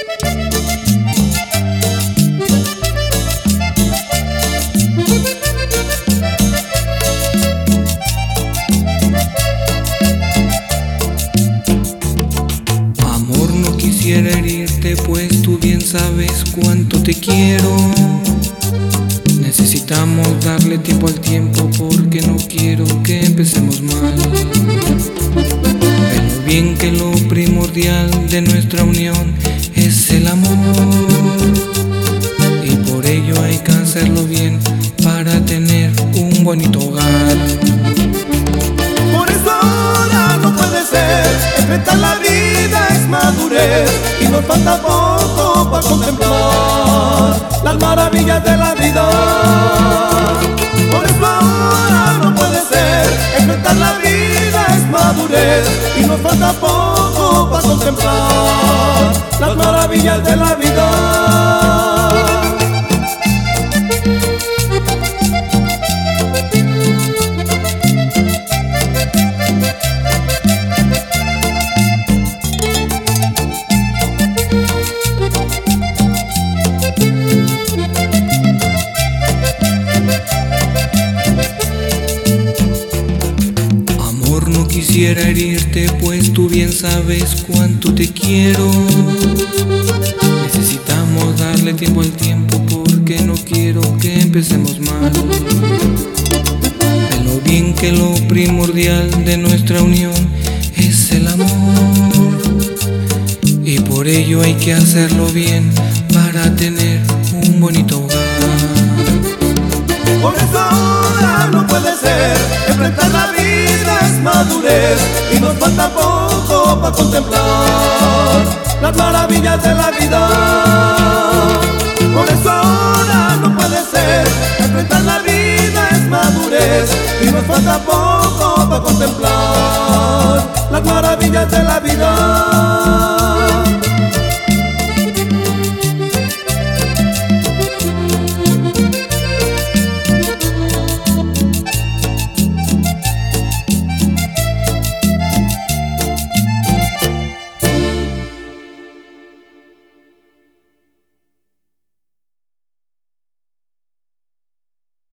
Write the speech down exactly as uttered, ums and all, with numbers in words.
Amor, no quisiera herirte, pues tú bien sabes cuánto te quiero. Necesitamos darle tiempo al tiempo porque no quiero que empecemos mal. Pero bien que lo primordial de nuestra unión es el amor, y por ello hay que hacerlo bien para tener un bonito hogar. Por eso ahora no puede ser, enfrentar la vida es madurez y nos falta poco para contemplar las maravillas de la vida. Por eso ahora no puede ser, enfrentar la vida es madurez y nos falta poco para contemplar las maravillas de la vida. No quisiera herirte, pues tú bien sabes cuánto te quiero. Necesitamos darle tiempo al tiempo porque no quiero que empecemos mal. De lo bien que lo primordial de nuestra unión es el amor, y por ello hay que hacerlo bien para tener un bonito hogar. Por eso ahora no puede ser, enfrentar la vida es madurez y nos falta poco para contemplar las maravillas de la vida. Por eso ahora no puede ser, enfrentar la vida es madurez y nos falta poco para contemplar las maravillas de la vida.